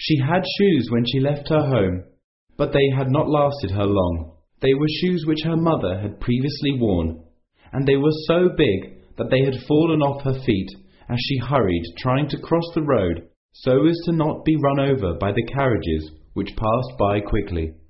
She had shoes when she left her home, but they had not lasted her long. They were shoes which her mother had previously worn, and they were so big that they had fallen off her feet as she hurried trying to cross the road so as to not be run over by the carriages which passed by quickly.